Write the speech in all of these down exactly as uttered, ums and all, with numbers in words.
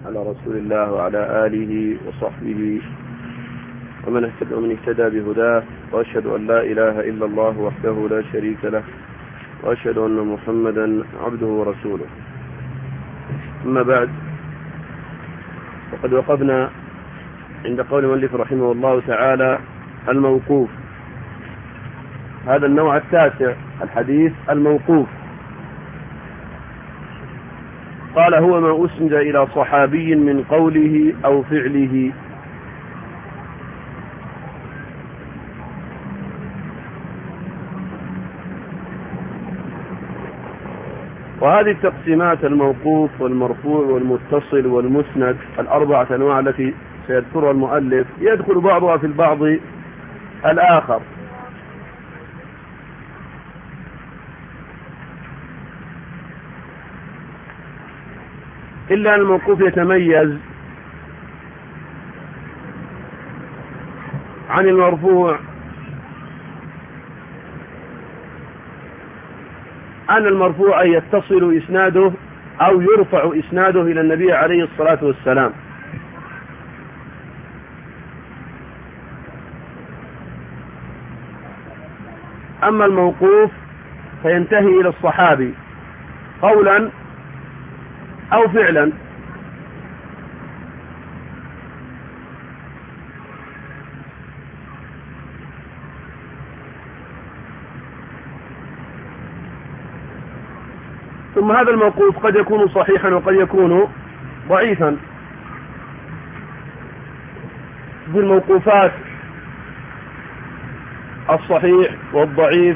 على رسول الله وعلى آله وصحبه ومن اهتدى ومن اهتدى بهداه، وأشهد أن لا إله إلا الله وحده لا شريك له، وأشهد أن محمدا عبده ورسوله. أما بعد، وقد وقفنا عند قول المؤلف رحمه الله تعالى الموقوف. هذا النوع التاسع، الحديث الموقوف. قال: هو ما أسند إلى صحابي من قوله أو فعله. وهذه التقسيمات، الموقوف والمرفوع والمتصل والمسند، الأربعة أنواع التي سيذكرها المؤلف، يدخل بعضها في البعض الآخر. إلا أن الموقوف يتميز عن المرفوع أن المرفوع يتصل إسناده أو يرفع إسناده إلى النبي عليه الصلاة والسلام، أما الموقوف فينتهي إلى الصحابي قولا أو فعلا. ثم هذا الموقوف قد يكون صحيحا وقد يكون ضعيفا. في الموقوفات الصحيح والضعيف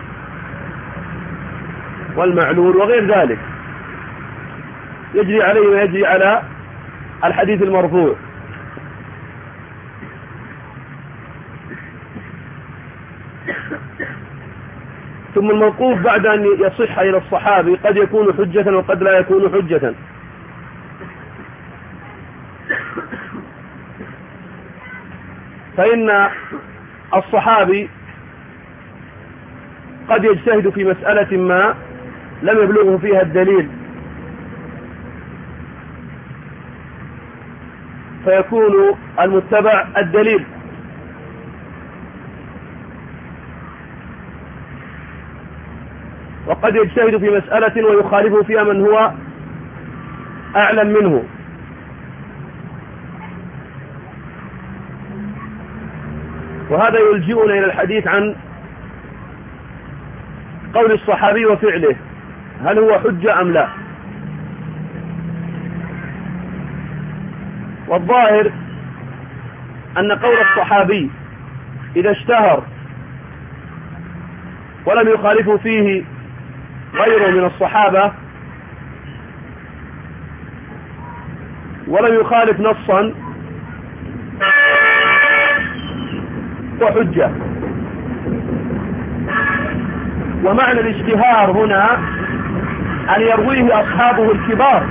والمعلول وغير ذلك، يجري عليه ما يجري على الحديث المرفوع. ثم الموقوف بعد أن يصح إلى الصحابي قد يكون حجة وقد لا يكون حجة. فإن الصحابي قد يجتهد في مسألة ما لم يبلغه فيها الدليل، فيكون المتبع الدليل. وقد يجتهد في مسألة ويخالفه فيها من هو أعلم منه. وهذا يلجئنا إلى الحديث عن قول الصحابي وفعله، هل هو حجة أم لا؟ والظاهر أن قول الصحابي إذا اشتهر ولم يخالفه فيه غيره من الصحابة ولم يخالف نصا وحجة. ومعنى الاشتهار هنا أن يرويه أصحابه الكبار،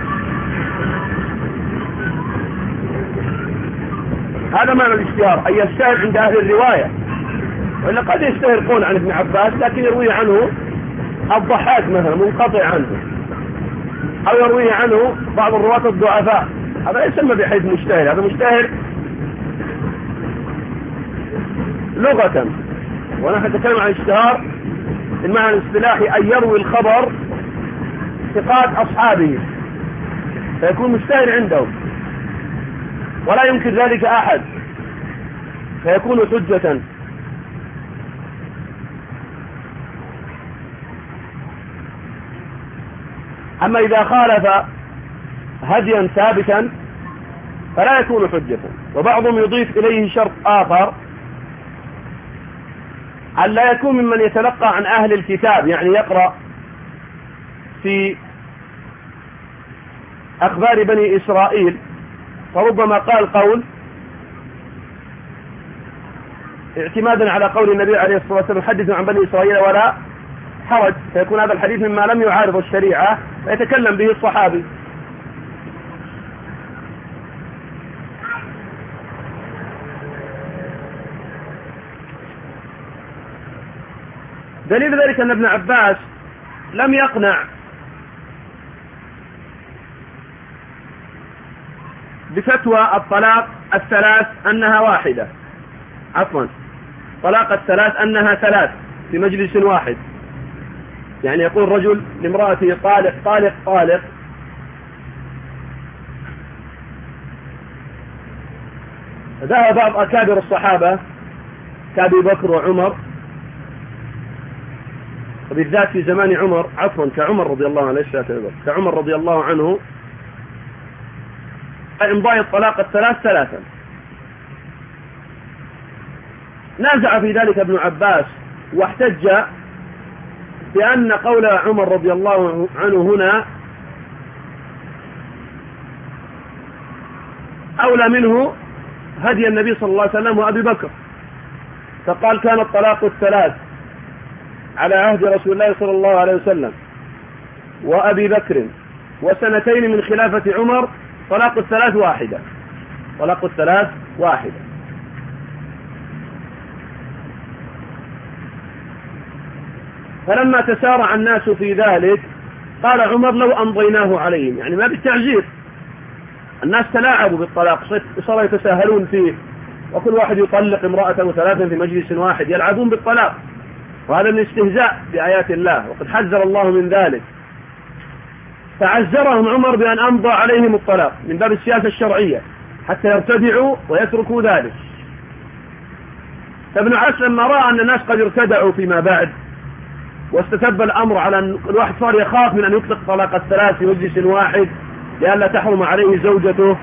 هذا معنى الاشتهار، أن يشتهر عند أهل الرواية. وإلا قد يشتهرون عن ابن عباس لكن يروي عنه الضحاك مثلا منقطع عنه، أو يروي عنه بعض الرواة الضعفاء، هذا يسمى بحيث مشتهر. هذا مشتهر لغة، ونحن نتكلم عن اشتهار المعنى الاصطلاحي، أن يروي الخبر ثقات أصحابه فيكون مشتهر عندهم ولا يمكن ذلك أحد، فيكون حجة. أما إذا خالف هديا ثابتا فلا يكون حجة. وبعضهم يضيف إليه شرط آخر، أن لا يكون ممن يتلقى عن أهل الكتاب، يعني يقرأ في أخبار بني إسرائيل فربما قال قول اعتمادا على قول النبي عليه الصلاة والسلام: حدثوا عن بني إسرائيل ولا حرج، فيكون هذا الحديث مما لم يعارض الشريعة فيتكلم به الصحابي. دليل ذلك أن ابن عباس لم يقنع بفتوى الطلاق الثلاث أنها واحدة، عفوا طلاق الثلاث أنها ثلاث في مجلس واحد. يعني يقول رجل لامرأته طالق طالق طالق، ذهب بعض أكابر الصحابة كأبي بكر وعمر، وبالذات في زمان عمر، عفوا كعمر رضي الله عنه، ليس كعمر رضي الله عنه، إمضاء الطلاق الثلاث ثلاثا. نازع في ذلك ابن عباس واحتج بأن قول عمر رضي الله عنه هنا أولى منه هدي النبي صلى الله عليه وسلم وأبي بكر، فقال كان الطلاق الثلاث على عهد رسول الله صلى الله عليه وسلم وأبي بكر وسنتين من خلافة عمر طلاق الثلاث واحدة، طلاق الثلاث واحدة. فلما تسارع الناس في ذلك قال عمر لو أمضيناه عليهم، يعني ما بالتعزير، الناس تلاعبوا بالطلاق، صاروا يتساهلون فيه، وكل واحد يطلق امرأته ثلاثا في مجلس واحد، يلعبون بالطلاق، وهذا من استهزاء بآيات الله، وقد حذر الله من ذلك. فعزرهم عمر بأن أمضى عليهم الطلاق من باب السياسة الشرعية حتى يرتدعوا ويتركوا ذلك. فابن عباس لما رأى أن الناس قد ارتدعوا فيما بعد واستتب الأمر على أن الواحد صار يخاف من أن يطلق طلاق الثلاث في مجلس واحد لئلا تحرم عليه زوجته،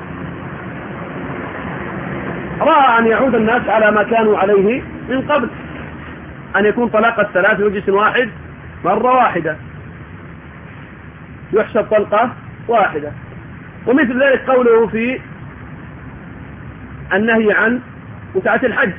رأى أن يعود الناس على ما كانوا عليه من قبل، أن يكون طلاق الثلاث في مجلس واحد مرة واحدة يحسب طلقة واحدة. ومثل ذلك قوله في النهي عن متعة الحج،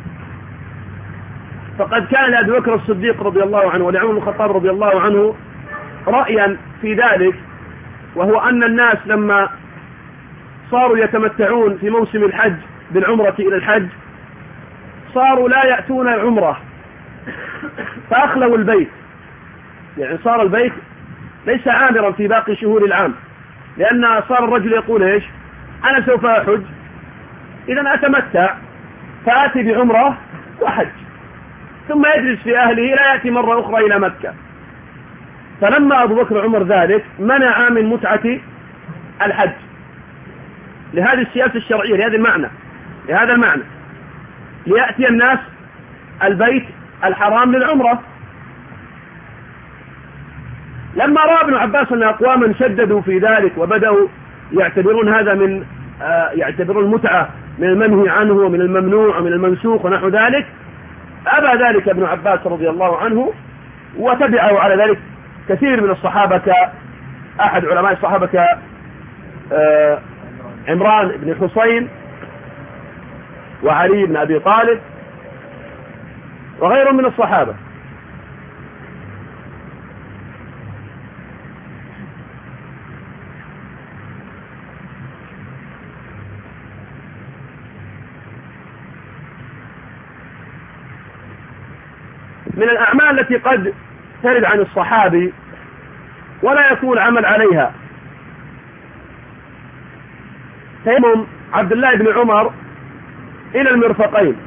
فقد كان لأبي بكر الصديق رضي الله عنه ولعمر بن الخطاب رضي الله عنه رأيا في ذلك، وهو أن الناس لما صاروا يتمتعون في موسم الحج بالعمرة إلى الحج صاروا لا يأتون العمرة فأخلوا البيت، يعني صار البيت ليس عامرا في باقي شهور العام، لأن صار الرجل يقول إيش أنا سوف أحج إذا أتمتع فآتي بعمرة وحج، ثم يجلس في أهله لا يأتي مرة أخرى إلى مكة. فلما أبو بكر عمر ذلك منع من متعة الحج لهذه السياسة الشرعية، لهذا المعنى لهذا المعنى ليأتي الناس البيت الحرام للعمرة. لما رأى ابن عباس أن أقواما شددوا في ذلك وبدأوا يعتبرون هذا من آه يعتبرون المتعة من المنهي عنه ومن الممنوع ومن المنسوخ ونحو ذلك، أبى ذلك ابن عباس رضي الله عنه، وتبعه على ذلك كثير من الصحابة، كأحد علماء الصحابة كعمران بن حسين وعلي بن أبي طالب وغيرهم من الصحابة. من الأعمال التي قد ترد عن الصحابي ولا يكون عمل عليها تيمم عبد الله بن عمر إلى المرفقين،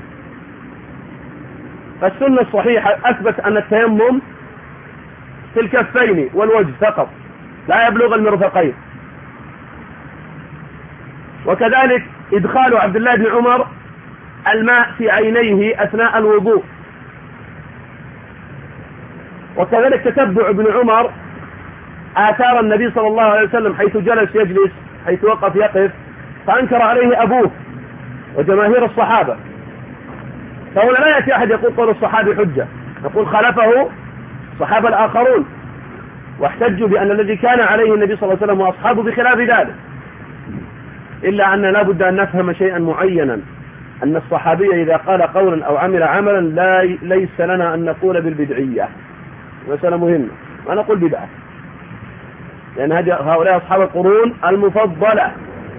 فالسنة الصحيحة أثبت أن التيمم في الكفين والوجه فقط لا يبلغ المرفقين. وكذلك إدخال عبد الله بن عمر الماء في عينيه أثناء الوضوء، وكذلك تتبع ابن عمر آثار النبي صلى الله عليه وسلم حيث جلس يجلس، حيث وقف يقف، فأنكر عليه أبوه وجماهير الصحابة. فهنا لا يأتي أحد يقول قول الصحابي حجة، يقول خلفه الصحابة الآخرون واحتجوا بأن الذي كان عليه النبي صلى الله عليه وسلم وأصحابه بخلاف ذلك، إلا أن لا بد أن نفهم شيئا معينا، أن الصحابي إذا قال قولا أو عمل عملا لا ليس لنا أن نقول بالبدعية، مسألة مهمة، ما نقول بدعة، لأن هؤلاء أصحاب القرون المفضلة،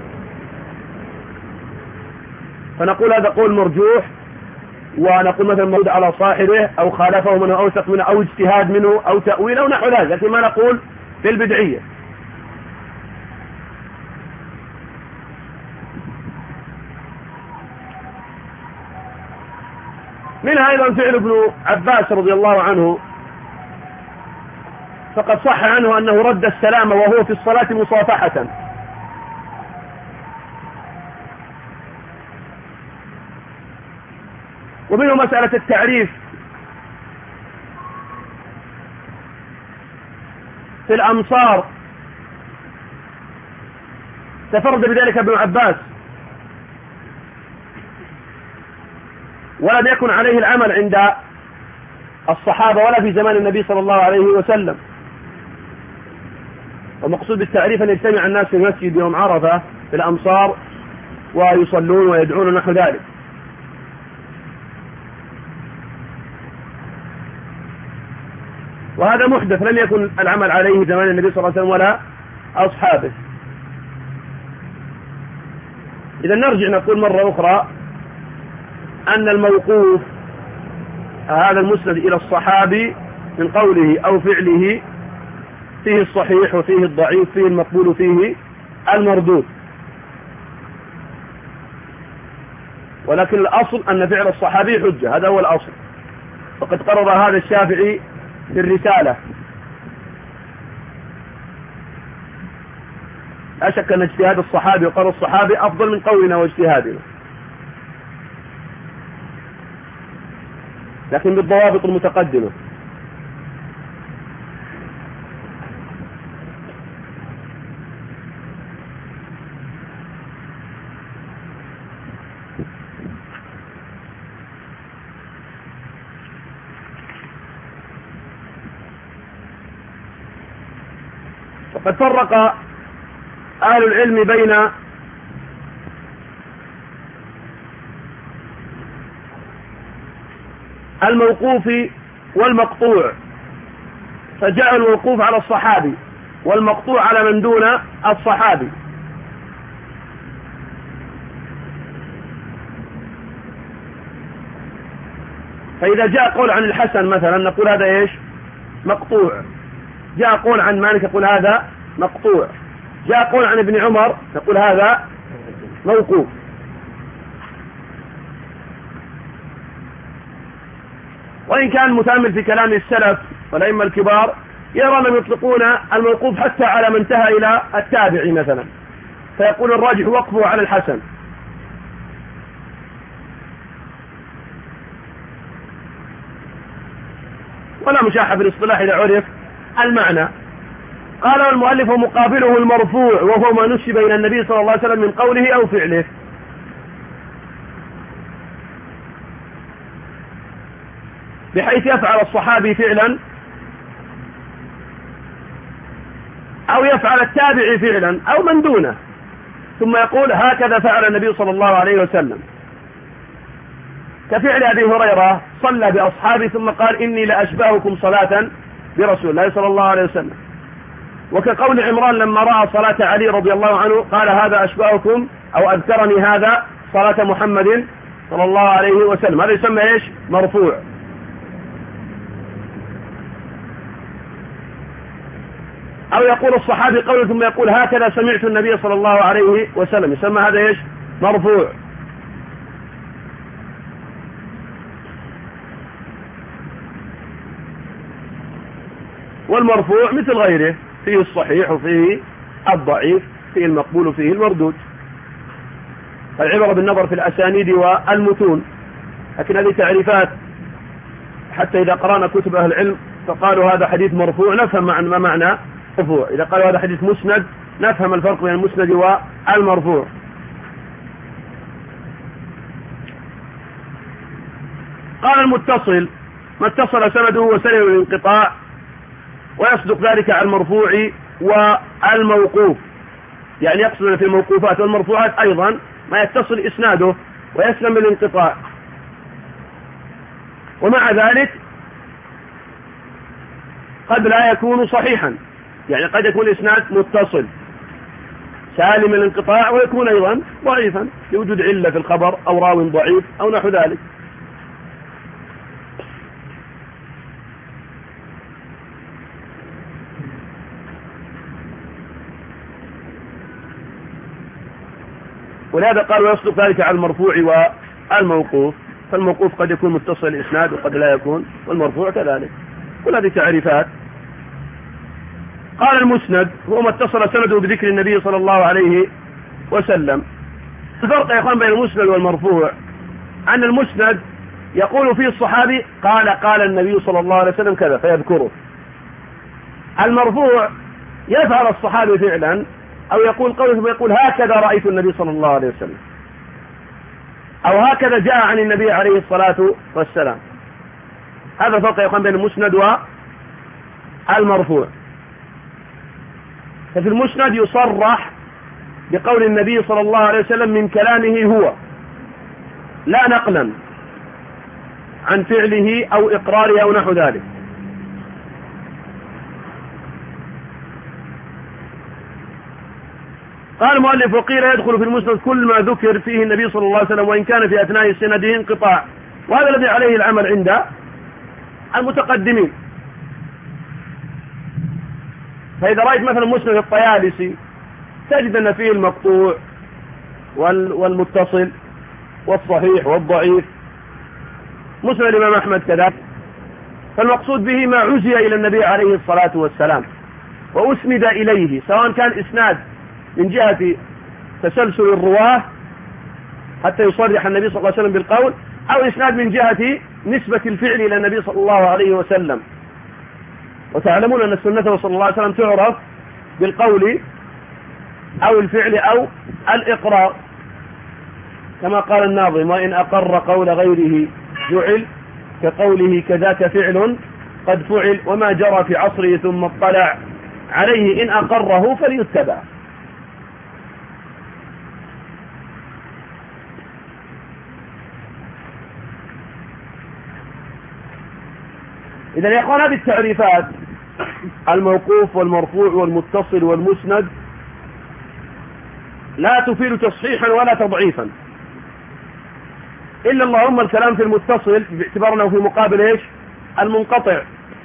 فنقول هذا قول مرجوح، ونقول مثلا موجود على صاحبه أو خالفه من أوثق منه أو اجتهاد منه أو تأويل أو نحو ذلك، لكن ما نقول بالبدعية. منها أيضا فعل ابن عباس رضي الله عنه، فقد صح عنه أنه رد السلام وهو في الصلاة مصافحة. ومنه مسألة التعريف في الأمصار، تفرد بذلك ابن عباس ولم يكن عليه العمل عند الصحابة ولا في زمان النبي صلى الله عليه وسلم. والمقصود بالتعريف أن يجتمع الناس في المسجد يوم عرفة في الأمصار ويصلون ويدعون نحو ذلك. وهذا محدث لم يكن العمل عليه زمان النبي صلى الله عليه وسلم ولا أصحابه. إذا نرجع نقول مرة أخرى أن الموقوف هذا المسند إلى الصحابي من قوله أو فعله فيه الصحيح وفيه الضعيف، فيه المقبول وفيه المردود. ولكن الأصل أن فعل الصحابي حجة، هذا هو الأصل. وقد قرر هذا الشافعي في الرسالة. لا شك أن اجتهاد الصحابي وقول الصحابي أفضل من قولنا واجتهادنا، لكن بالضوابط المتقدمة. وقد فرق أهل العلم بين الموقوف والمقطوع، فجاء الموقوف على الصحابي والمقطوع على من دون الصحابي. فإذا جاء قول عن الحسن مثلا نقول هذا إيش؟ مقطوع. جاء قول عن مالك نقول هذا مقطوع. جاء قول عن ابن عمر نقول هذا موقوف. وإن كان متأمل في كلام السلف والأئمة الكبار يرى أنهم يطلقون الموقوف حتى على من انتهى إلى التابعي مثلا، فيقول الراجح وقفه على الحسن. ولا مشاحة في الاصطلاح إذا عرف المعنى. قال المؤلف مقابله المرفوع وهو ما نسب إلى النبي صلى الله عليه وسلم من قوله أو فعله. بحيث يفعل الصحابي فعلا أو يفعل التابعي فعلا أو من دونه، ثم يقول هكذا فعل النبي صلى الله عليه وسلم، كفعل أبي هريرة صلى بأصحابه ثم قال إني لأشبهكم صلاة برسول الله صلى الله عليه وسلم. وكقول عمران لما رأى صلاة علي رضي الله عنه قال هذا أشبهكم أو أذكرني هذا صلاة محمد صلى الله عليه وسلم. هذا يسمى إيش؟ مرفوع. أو يقول الصحابي قوله ثم يقول هكذا سمعت النبي صلى الله عليه وسلم، يسمى هذا إيش؟ مرفوع. والمرفوع مثل غيره فيه الصحيح وفيه الضعيف، فيه المقبول وفيه المردود. العبرة بالنظر في الأسانيد والمتون. لكن هذه تعريفات حتى إذا قرأنا كتب أهل العلم فقالوا هذا حديث مرفوع نفهم ما معنى مرفوع، إذا قالوا هذا حديث مسند نفهم الفرق بين المسند والمرفوع. قال المتصل ما اتصل سنده وسلم الانقطاع، ويصدق ذلك على المرفوع والموقوف، يعني يقصد في الموقوفات والمرفوعات أيضا ما يتصل إسناده ويسلم الانقطاع. ومع ذلك قد لا يكون صحيحا، يعني قد يكون إسناد متصل سالم الانقطاع ويكون أيضا ضعيفا لوجود علة في الخبر أو راو ضعيف أو نحو ذلك. ولهذا قال ويصدق ذلك على المرفوع والموقوف، فالموقوف قد يكون متصل الإسناد وقد لا يكون، والمرفوع كذلك. كل هذه تعريفات. قال المسند هو ما اتصل سنده بذكر النبي صلى الله عليه وسلم. الفرق يا اخوان بين المسند والمرفوع أن المسند يقول فيه الصحابي قال قال النبي صلى الله عليه وسلم كذا فيذكره. المرفوع يفعل الصحابي فعلا أو يقول قوله ويقول هكذا رأيت النبي صلى الله عليه وسلم، أو هكذا جاء عن النبي عليه الصلاة والسلام. هذا الفرق يا اخوان بين المسند والمرفوع. ففي المسند يصرح بقول النبي صلى الله عليه وسلم من كلامه هو، لا نقلا عن فعله أو إقراره أو نحو ذلك. قال المؤلف وقيل يدخل في المسند كل ما ذكر فيه النبي صلى الله عليه وسلم وإن كان في أثناء سنده انقطاع، وهذا الذي عليه العمل عند المتقدمين. فإذا رأيت مثلا مسند الطيالسي تجد أن فيه المقطوع والمتصل والصحيح والضعيف، مسند الإمام أحمد كذلك. فالمقصود به ما عزي إلى النبي عليه الصلاة والسلام وأسند إليه، سواء كان إسناد من جهة تسلسل الرواه حتى يصرح النبي صلى الله عليه وسلم بالقول، أو إسناد من جهة نسبة الفعل إلى النبي صلى الله عليه وسلم. وتعلمون أن السنة صلى الله عليه وسلم تعرف بالقول أو الفعل أو الإقرار، كما قال الناظم وإن أقر قول غيره جعل كقوله كذاك فعل قد فعل وما جرى في عصره ثم اطلع عليه إن أقره فليتبع. إذا يا أخوان هذه التعريفات الموقوف والمرفوع والمتصل والمسند لا تفيد تصحيحا ولا تضعيفا، إلا اللهم الكلام في المتصل باعتبار أنه في مقابل إيش؟ المنقطع.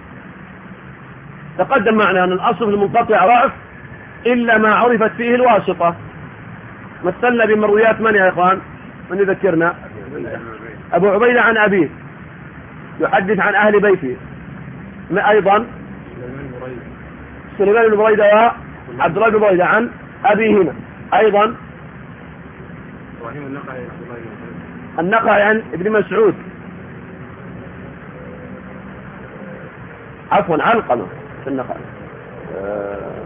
تقدم معنا أن الأصل في المنقطع ضعف إلا ما عرفت فيه الواسطة. مثلنا بمرويات من يا إخوان؟ من يذكرنا؟ أبو عبيدة عن أبيه يحدث عن أهل بيته، أيضا سليمان بن بريدة وعبد الله بن بريدة عن أبيهما، أيضا النقعي عن ابن مسعود، عفوا علقمة في النقعي. آه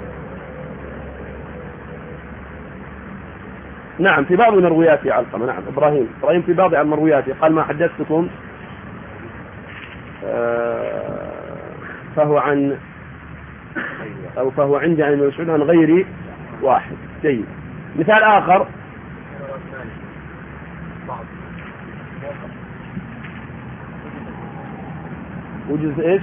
نعم في بعض مرويات علقمة، نعم إبراهيم إبراهيم في بعض مروياته قال ما حدثتكم آه فهو عن أو فهو عندي عن ابن مسعود عن غير واحد. جيد. مثال آخر وجزء إيش؟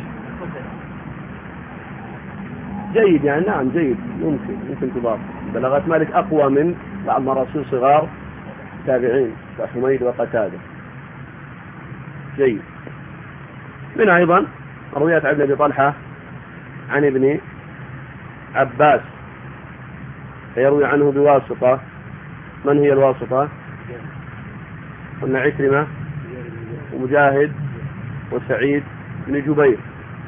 جيد يعني، نعم جيد، ممكن ممكن تضاف. بلاغات مالك أقوى من بعض مراسيل صغار تابعين كحميد وقتادة. جيد. من أيضا روايات ابن أبي طلحة عن ابن عباس فيروي عنه بواسطة. من هي الواسطة؟ قلنا عكرمة ومجاهد وسعيد بن جبير.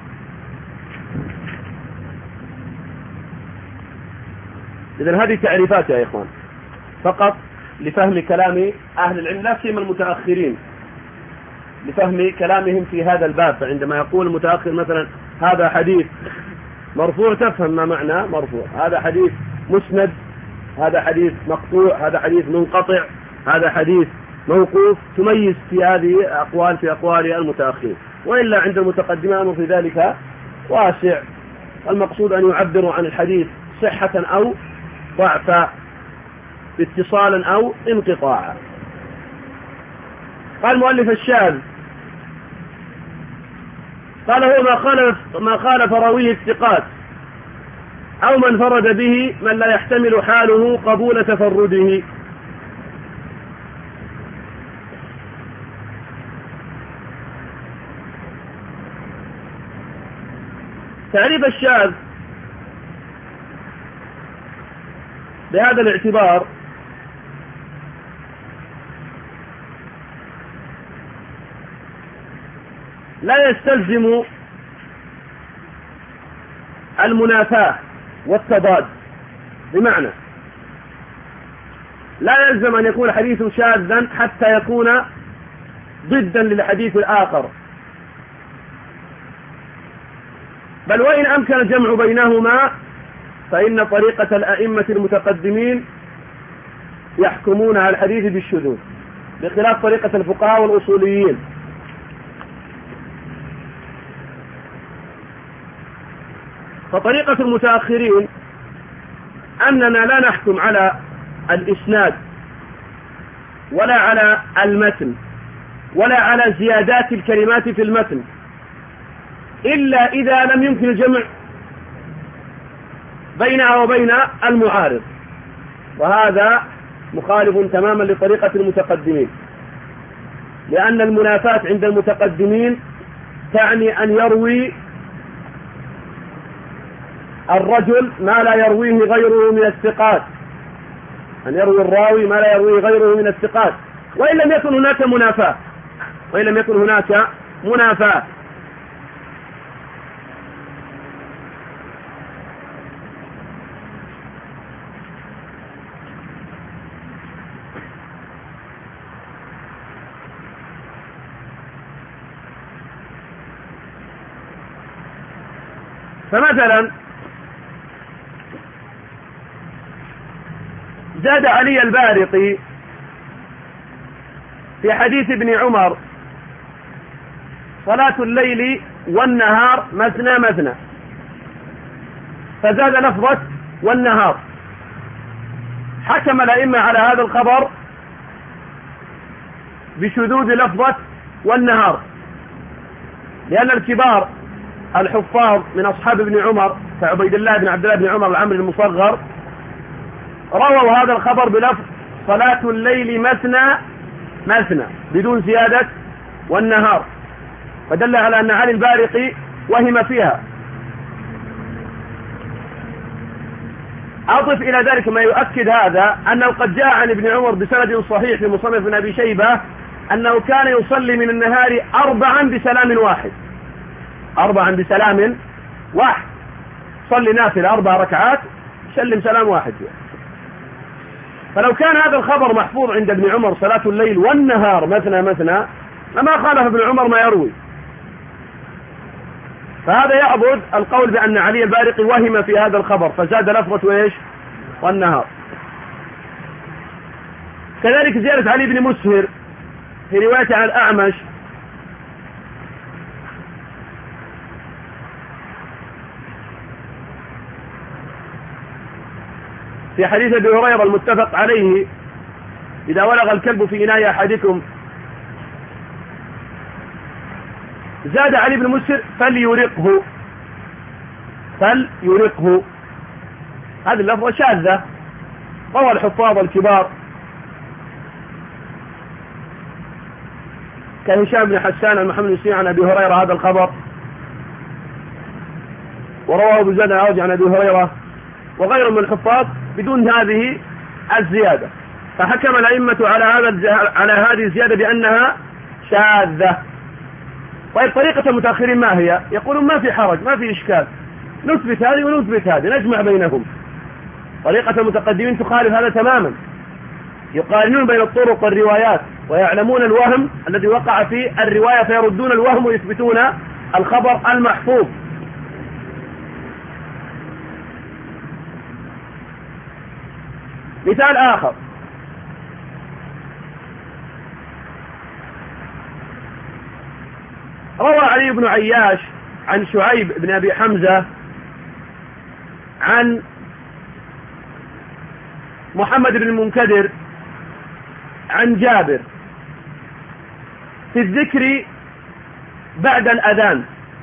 إذن هذه تعريفات يا إخوان فقط لفهم كلام أهل العلم، لا سيما المتأخرين، لفهم كلامهم في هذا الباب. فعندما يقول المتأخر مثلا هذا حديث مرفوع تفهم ما معنى مرفوع، هذا حديث مسند، هذا حديث مقطوع، هذا حديث منقطع، هذا حديث موقوف، تميز في هذه أقوال في أقوال المتأخرين. وإلا عند المتقدمين في ذلك واسع، المقصود أن يعبروا عن الحديث صحة أو ضعفا، اتصالا أو انقطاعا. قال مؤلف الشاذ قال هو ما خالف ما خالف راويه الثقات أو من فرد به من لا يحتمل حاله قبول تفرده. تعريف الشاذ بهذا الاعتبار لا يستلزم المنافاة والتضاد، بمعنى لا يلزم أن يكون الحديث شاذا حتى يكون ضدا للحديث الآخر، بل وإن أمكن الجمع بينهما فإن طريقة الأئمة المتقدمين يحكمون على الحديث بالشذوذ بخلاف طريقة الفقهاء والأصوليين. فطريقة المتأخرين أننا لا نحكم على الإسناد ولا على المتن ولا على زيادات الكلمات في المتن إلا إذا لم يمكن الجمع بينها وبين المعارض، وهذا مخالف تماما لطريقة المتقدمين، لأن المنافاة عند المتقدمين تعني أن يروي الرجل ما لا يرويه غيره من الثقات، أن يروي الراوي ما لا يرويه غيره من الثقات، وإن لم يكن هناك منافاة وإن لم يكن هناك منافاة فمثلا زاد علي البارقي في حديث ابن عمر صلاة الليل والنهار مثنى مثنى، فزاد لفظة والنهار. حكم الأئمة على هذا الخبر بشذوذ لفظة والنهار، لأن الكبار الحفاظ من أصحاب ابن عمر كعبيد الله بن عبد الله بن عمر العمري المصغر رووا هذا الخبر بلفظ صلاة الليل مثنى مثنى بدون زيادة والنهار، فدل على أن علي البارقي وهم فيها. أضف إلى ذلك ما يؤكد هذا أنه قد جاء عن ابن عمر بسند صحيح في مصنف بن أبي شيبة أنه كان يصلي من النهار أربعا بسلام واحد، أربعا بسلام واحد، صلي نافلة أربع ركعات سلم سلام واحد. فلو كان هذا الخبر محفوظ عند ابن عمر صلاة الليل والنهار مثنى مثنى لما خالف ابن عمر ما يروي. فهذا يعبد القول بأن علي البارقي وهم في هذا الخبر فزاد لفظة وإيش والنهار. كذلك زيادة علي بن مسهر في رواية عن الأعمش في حديث ابي هريرة المتفق عليه إذا ولغ الكلب في إناء أحدكم، زاد علي بن مسهر فليرقه فليرقه، هذه اللفظة شاذة، روى الحفاظ الكبار كهشام بن حسان المحمد بن سيرين عن أبي هريرة هذا الخبر، ورواه ابو زيد العوجي عن أبي هريرة وغيره من الحفاظ بدون هذه الزيادة، فحكم الأئمة على هذا على هذه الزيادة بأنها شاذة. طيب طريقة المتأخرين ما هي؟ يقولون ما في حرج، ما في إشكال، نثبت هذه ونثبت هذه نجمع بينهم. طريقة المتقدمين تخالف هذا تماما، يقارنون بين الطرق والروايات ويعلمون الوهم الذي وقع في الرواية فيردون الوهم ويثبتون الخبر المحفوظ. مثال آخر، روى علي بن عياش عن شعيب بن أبي حمزة عن محمد بن المنكدر عن جابر في الذكر بعد الأذان: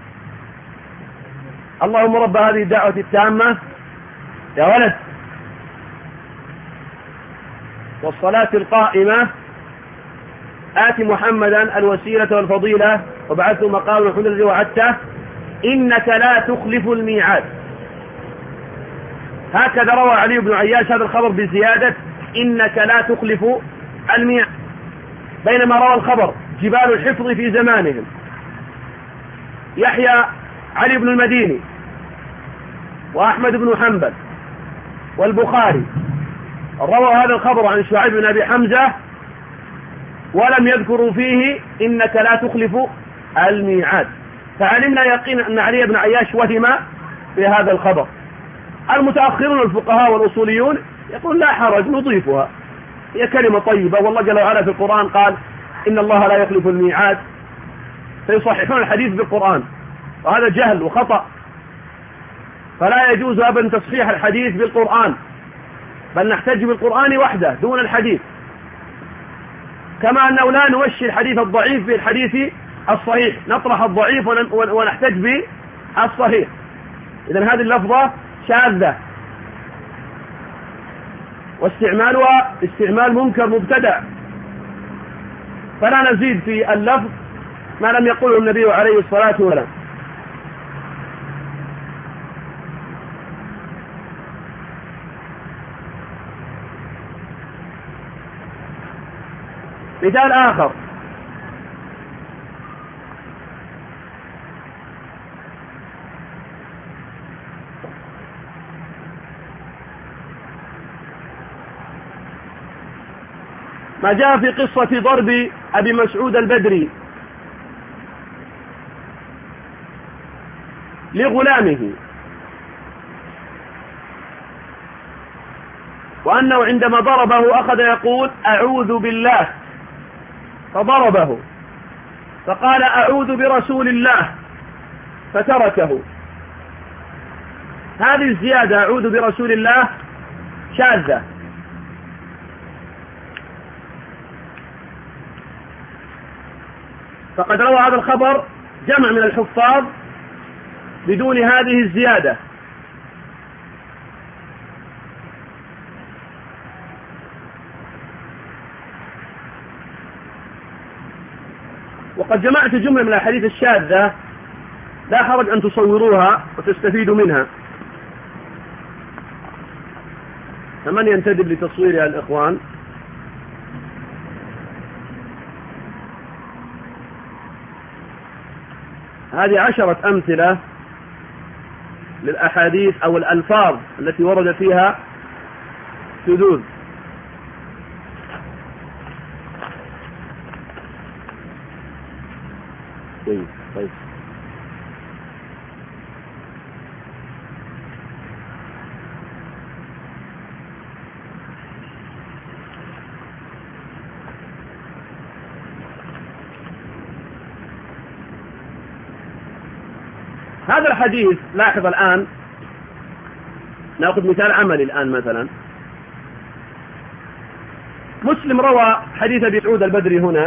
اللهم رب هذه الدعوة التامة يا ولد والصلاة القائمة آت محمدا الوسيلة والفضيلة وبعثه مقام محمد الذي وعدته إنك لا تخلف الميعاد. هكذا روى علي بن عياش هذا الخبر بزيادة إنك لا تخلف الميعاد، بينما روى الخبر جبال الحفظ في زمانهم يحيى علي بن المديني وأحمد بن حنبل والبخاري رووا هذا الخبر عن شعيب بن أبي حمزة ولم يذكروا فيه إنك لا تخلف الميعاد، فعلمنا يقينا أن علي بن عياش وهم في هذا الخبر. المتأخرون الفقهاء والأصوليون يقول لا حرج نضيفها، هي كلمة طيبة، والله جل وعلا في القرآن قال إن الله لا يخلف الميعاد، فيصححون الحديث بالقرآن، وهذا جهل وخطأ، فلا يجوز أبدا تصحيح الحديث بالقرآن، بل نحتج بالقرآن وحده دون الحديث، كما أنه لا نوشي الحديث الضعيف بالحديث الصحيح، نطرح الضعيف ونحتج بالصحيح. إذن هذه اللفظة شاذة واستعمالها استعمال منكر مبتدع، فلا نزيد في اللفظ ما لم يقله النبي عليه الصلاة والسلام. مثال آخر: ما جاء في قصة ضرب أبي مسعود البدري لغلامه، وأنه عندما ضربه أخذ يقول أعوذ بالله، فضربه فقال أعوذ برسول الله فتركه. هذه الزيادة أعوذ برسول الله شاذة، فقد روى هذا الخبر جمع من الحفاظ بدون هذه الزيادة. وقد جمعت جملة من الحديث الشاذة لا حرج أن تصوروها وتستفيدوا منها، فمن ينتدب لتصويرها الإخوان؟ هذه عشرة أمثلة للأحاديث أو الألفاظ التي ورد فيها شذوذ. طيب طيب هذا الحديث، لاحظ الآن نأخذ مثال عملي الآن. مثلا مسلم روى حديث أبي مسعود البدري هنا،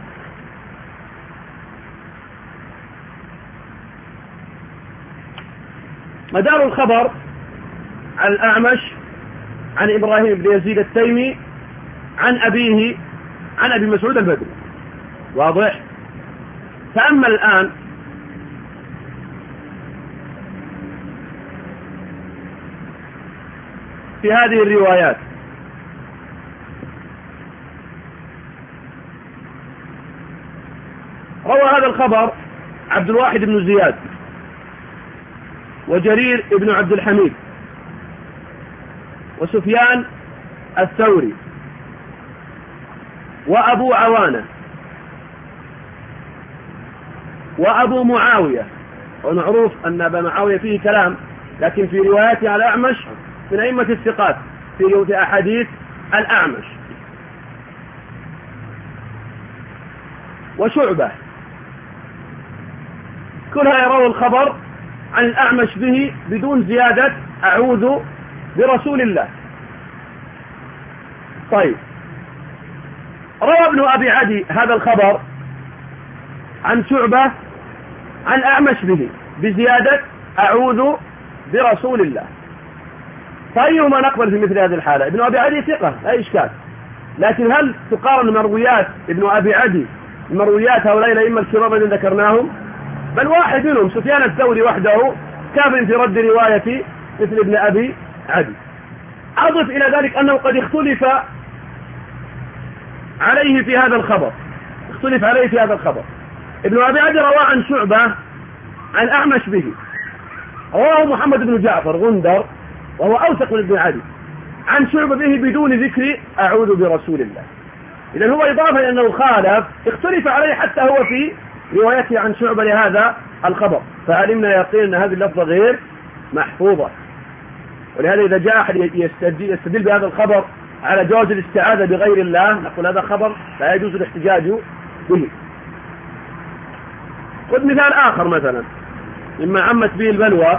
مدار الخبر عن الأعمش عن إبراهيم بن يزيد التيمي عن أبيه عن أبي مسعود البدري، واضح؟ تأمل الآن في هذه الروايات. روى هذا الخبر عبد الواحد بن زياد وجرير بن عبد الحميد وسفيان الثوري وأبو عوانة وأبو معاوية، ومعروف أن أبا معاوية فيه كلام، لكن في رواياته على الأعمش من أئمة الثقات في أحاديث الأعمش، وشعبة، كلها يرون الخبر عن الأعمش به بدون زيادة أعوذ برسول الله. طيب، روى ابن أبي عدي هذا الخبر عن شعبة عن الأعمش به بزيادة أعوذ برسول الله، فأيهما نقبل في مثل هذه الحالة؟ ابن أبي عدي ثقة لا إشكال، لكن هل تقارن مرويات ابن أبي عدي بمرويات هؤلاء الأئمة الكرام الذين ذكرناهم؟ بل واحد منهم سفيان الثوري وحده كاف في رد رواية مثل ابن أبي عدي. أضف إلى ذلك أنه قد اختلف عليه في هذا الخبر اختلف عليه في هذا الخبر ابن أبي عدي روى عن شعبة عن أعمش به. رواه محمد بن جعفر غندر وهو أوثق من ابن عدي عن شعبة به بدون ذكر أعوذ برسول الله. إذن هو إضافة لأنه خالف اختلف عليه حتى هو في روايته عن شعبة لهذا الخبر، فعلمنا يقين أن هذه اللفظة غير محفوظة. ولهذا إذا جاء أحد يستدل بهذا الخبر على جواز الاستعاذة بغير الله نقول هذا خبر لا يجوز الاحتجاج به. خذ مثال آخر مثلا مما عمت به البلوى،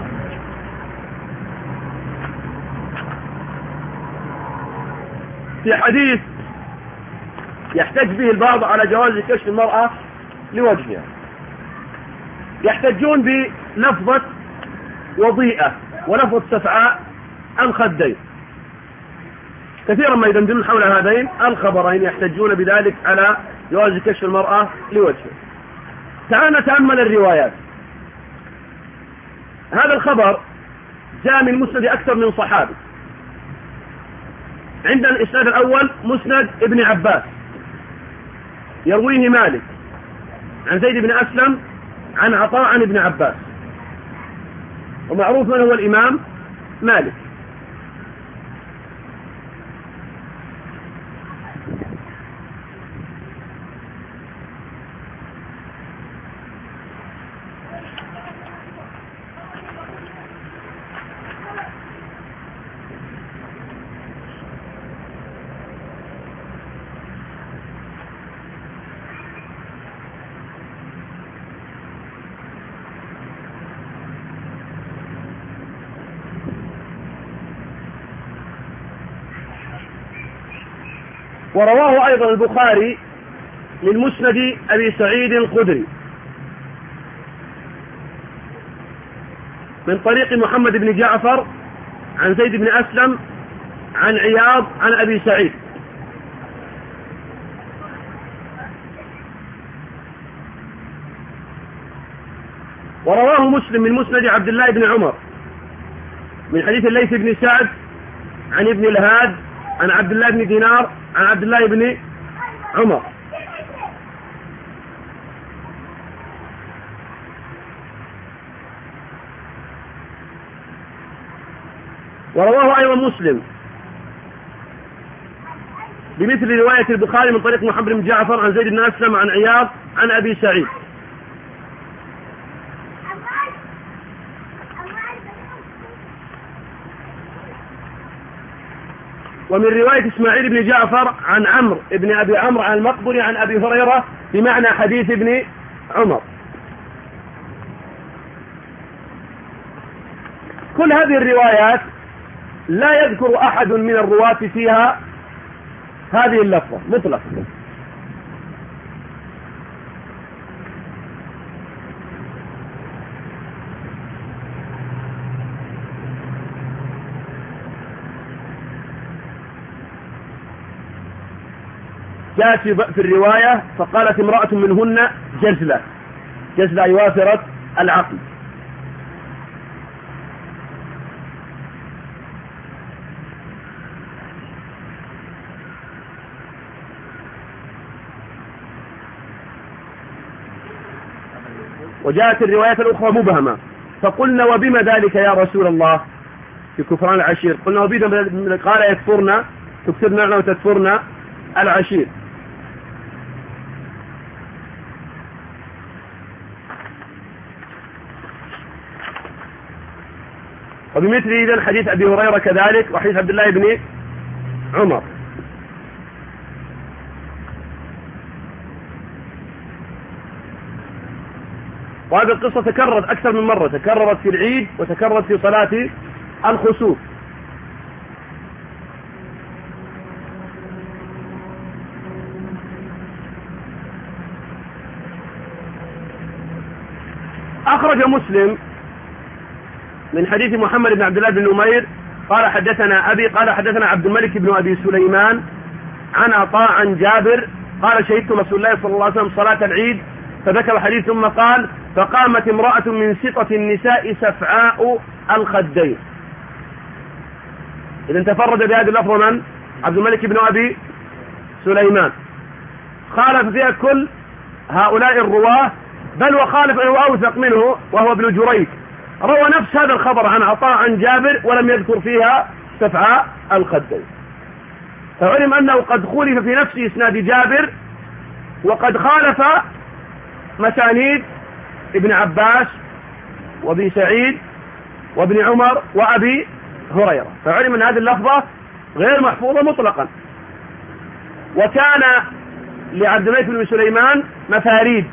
في حديث يحتج به البعض على جواز كشف المرأة لوجهها، يحتجون بلفظة وضيئة ولفظة سفعاء الخدين، كثيرا ما يدندنون حول هذين الخبرين يحتجون بذلك على جواز كشف المرأة لوجهها. تعال نتأمل الروايات. هذا الخبر جاء من مسند أكثر من صحابي. عندنا الإسناد الأول مسند ابن عباس يرويه مالك عن زيد بن أسلم عن عطاء عن ابن عباس، ومعروف من هو الإمام مالك. ورواه أيضا البخاري من مسند أبي سعيد الخدري من طريق محمد بن جعفر عن زيد بن أسلم عن عياض عن أبي سعيد. ورواه مسلم من مسند عبد الله بن عمر من حديث الليث بن سعد عن ابن الهاد عن عبد الله بن دينار عن عبد الله بن عمر. ورواه أيضا مسلم بمثل رواية البخاري من طريق محمد بن جعفر عن زيد بن أسلم عن عياض عن أبي سعيد. ومن رواية إسماعيل بن جعفر عن عمرو بن أبي عمرو عن المقبري عن أبي هريرة بمعنى حديث ابن عمر. كل هذه الروايات لا يذكر أحد من الرواة فيها هذه اللفظة مطلقا، جاءت في الرواية فقالت امرأة منهن جزلة، جزلة يوافرت العقل. وجاءت الروايات الأخرى مبهمة، فقلنا وبما ذلك يا رسول الله في كفران العشير؟ قلنا وبما قال يكفرنا تكفرنا وتكفرنا العشير. وبمثل إذن حديث أبي هريرة كذلك وحديث عبد الله بن عمر. وهذه القصة تكررت أكثر من مرة، تكررت في العيد وتكررت في صلاة الخسوف. أخرج مسلم من حديث محمد بن عبد الله بن نمير قال حدثنا أبي قال حدثنا عبد الملك بن أبي سليمان عن عطاء عن جابر قال شهدت رسول الله صلى الله عليه وسلم صلاة العيد، فذكر الحديث ثم قال فقامت امرأة من سطة النساء سفعاء الخدين. إذن تفرد بهذه اللفظة من؟ عبد الملك بن أبي سليمان. خالف فيها كل هؤلاء الرواة بل وخالف أنه أوثق منه وهو ابن جريج، روى نفس هذا الخبر عن عطاء عن جابر ولم يذكر فيها استفعاء الخدين، فعلم أنه قد خولف في نفس إسناد جابر، وقد خالف مسانيد ابن عباس وابي سعيد وابن عمر وأبي هريرة، فعلم أن هذه اللفظة غير محفوظة مطلقا. وكان لعبد الملك بن سليمان مفاريد،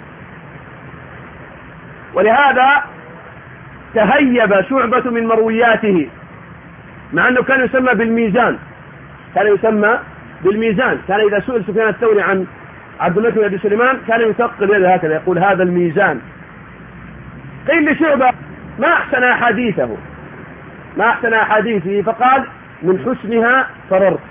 ولهذا تهيب شعبة من مروياته، مع أنه كان يسمى بالميزان، كان يسمى بالميزان كان إذا سئل سفيان الثوري عن عبد الملك بن سليمان كان يثقل يده هكذا يقول هذا الميزان. قيل لشعبة ما أحسن أحاديثه ما أحسن أحاديثه فقال من حسنها فررت،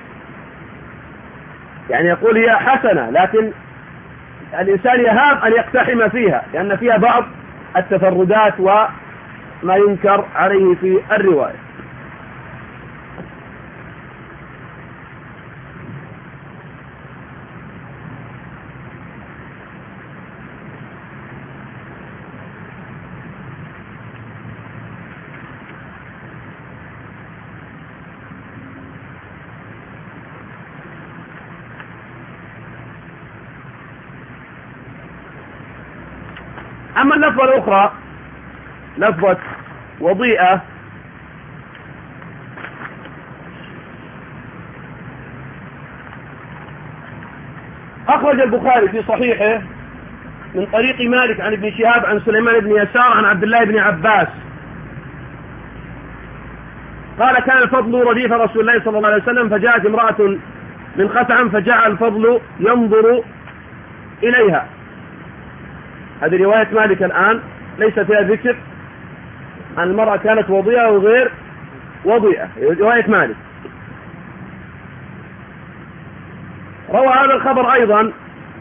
يعني يقول هي حسنة لكن الإنسان يهاب أن يقتحم فيها لأن فيها بعض التفردات وما ينكر عليه في الرواية. أما اللفظة الأخرى لفظة وضيئة أخرج البخاري في صحيحه من طريق مالك عن ابن شهاب عن سليمان بن يسار عن عبد الله بن عباس قال كان الفضل رديف رسول الله صلى الله عليه وسلم فجاءت امرأة من خثعم فجاء الفضل ينظر إليها. هذه رواية مالك الآن ليس فيها ذكر أن المرأة كانت وضيئة أو غير وضيئة، رواية مالك. روى هذا الخبر أيضا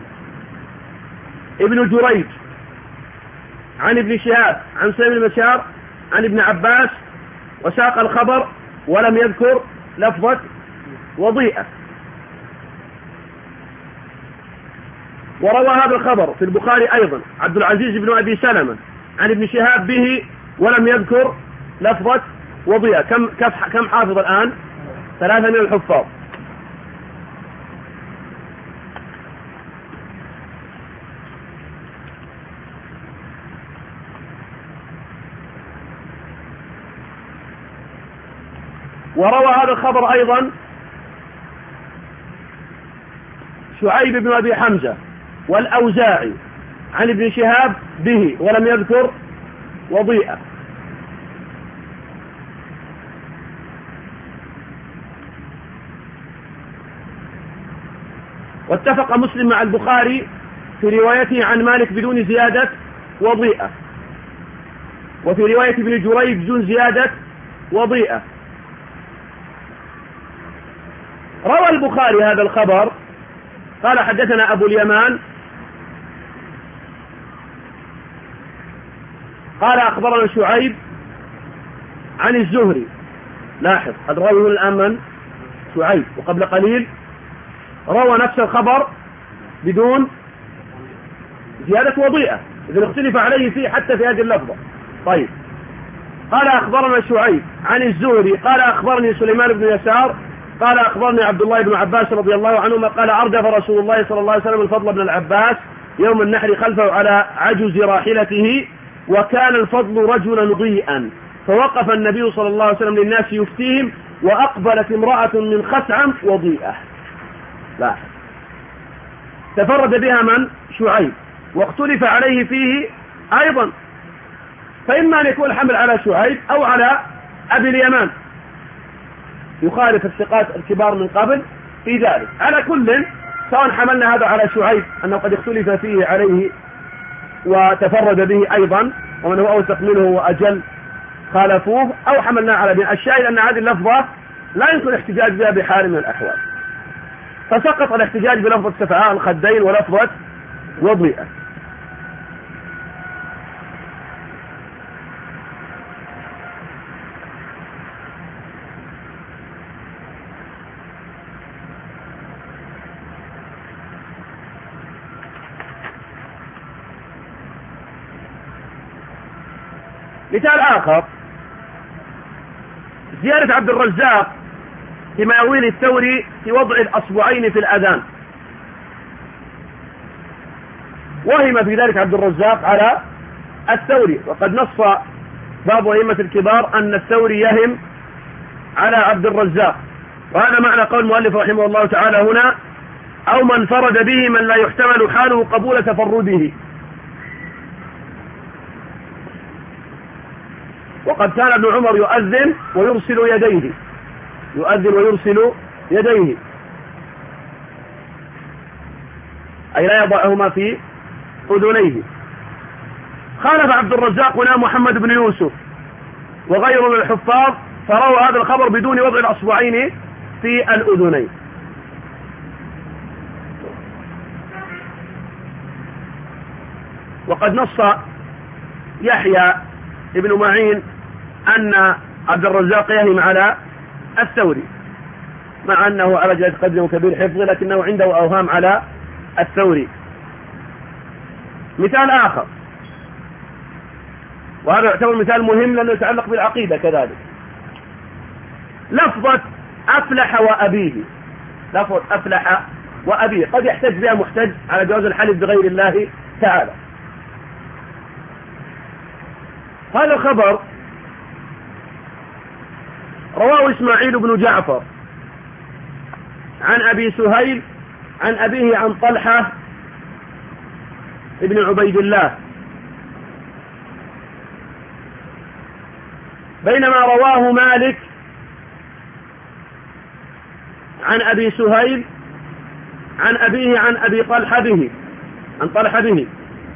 ابن جريج عن ابن شهاب عن سليمان بن يسار عن ابن عباس وساق الخبر ولم يذكر لفظة وضيئة. وروى هذا الخبر في البخاري أيضا عبد العزيز بن أبي سلمة عن ابن شهاب به ولم يذكر لفظة وضيئة. كم كم حافظ الآن؟ ثلاثة من الحفاظ. وروى هذا الخبر أيضا شعيب بن أبي حمزة والأوزاعي عن ابن شهاب به ولم يذكر وضيئة. واتفق مسلم مع البخاري في روايته عن مالك بدون زيادة وضيئة، وفي رواية ابن جريج بدون زيادة وضيئة. روى البخاري هذا الخبر قال حدثنا أبو اليمان قال أخبرنا شعيب عن الزهري. لاحظ قد رواه الآن من شعيب، وقبل قليل روى نفس الخبر بدون زيادة وضيئة، إذن اختلف عليه فيه حتى في هذه اللفظة. طيب قال أخبرنا شعيب عن الزهري قال أخبرني سليمان بن يسار قال أخبرني عبد الله بن عباس رضي الله عنهما قال أردف رسول الله صلى الله عليه وسلم الفضل بن العباس يوم النحر خلفه على عجز راحلته، وكان الفضل رجلا ضيئا، فوقف النبي صلى الله عليه وسلم للناس يفتيهم وأقبلت امرأة من خثعم وضيئة. لا تفرد بها من شعيب، واختلف عليه فيه أيضا، فإما أن يكون الحمل على شعيب أو على أبي اليمان، يخالف الثقات الكبار من قبل في ذلك. على كل سواء حملنا هذا على شعيب أنه قد اختلف فيه عليه وتفرد به أيضا ومن هو أوثق منه وأجل خالفوه، أو حملنا على به. الشاهد أن هذه اللفظة لا يمكن الاحتجاج بها بحال من الأحوال، فسقط الاحتجاج بلفظة استفعاء الخدين ولفظة وضيئة. مثال آخر زيادة عبد الرزاق في مأويل الثوري في وضع الأصبعين في الأذان، وهم في ذلك عبد الرزاق على الثوري، وقد نص بعض أئمة الكبار أن الثوري يهم على عبد الرزاق، وهذا معنى قول المؤلف رحمه الله تعالى هنا: أو من فرد به من لا يحتمل حاله قبول تفرده. وقد كان ابن عمر يؤذن ويرسل يديه، يؤذن ويرسل يديه، أي لا يضعهما في أذنيه. خالف عبد الرزاق هنا محمد بن يوسف وغيره من الحفاظ، فروى هذا الخبر بدون وضع الأصبعين في الأذنين. وقد نص يحيى ابن معين أن عبد الرزاق يهم على الثوري، مع أنه على جهة قدر كبير حفظه، لكنه عنده أوهام على الثوري. مثال آخر، وهذا يعتبر مثال مهم لأنه يتعلق بالعقيدة كذلك، لفظة أفلح وأبيه. لفظة أفلح وأبيه قد يحتج بها محتج على جواز الحلف بغير الله تعالى. هذا الخبر رواه إسماعيل بن جعفر عن أبي سهيل عن أبيه عن طلحة ابن عبيد الله، بينما رواه مالك عن أبي سهيل عن أبيه عن أبي طلحة به عن طلحة به.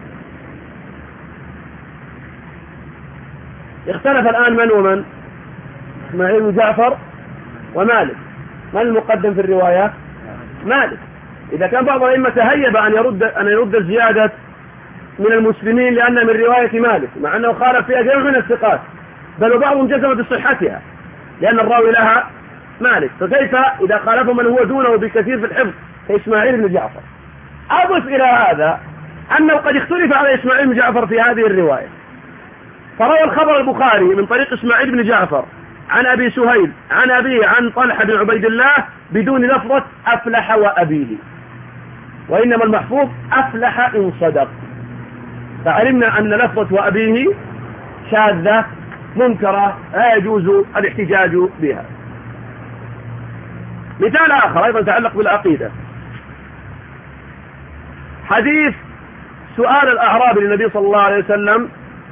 اختلف الآن من ومن؟ إسماعيل بن جعفر ومالك. من المقدم في الرواية؟ مالك. إذا كان بعض الأئمة تهيب أن يرد أن يرد الزيادة من المسلمين لأن من رواية مالك، مع أنه خالف فيها جمع من الثقات، بل وبعضهم جزم بصحتها لأن الراوي لها مالك، فكيف إذا خالف من هو دونه بكثير في الحفظ كإسماعيل بن جعفر؟ أضف إلى هذا أنه قد اختلف على إسماعيل بن جعفر في هذه الرواية، فروى الخبر البخاري من طريق إسماعيل بن جعفر عن أبي سهيل عن أبيه عن طلحة بن عبيد الله بدون لفظة أفلح وأبيه، وإنما المحفوظ أفلح إن صدق، فعلمنا أن لفظة وأبيه شاذة منكرة لا يجوز الاحتجاج بها. مثال آخر أيضا يتعلق بالعقيدة، حديث سؤال الأعرابي للنبي صلى الله عليه وسلم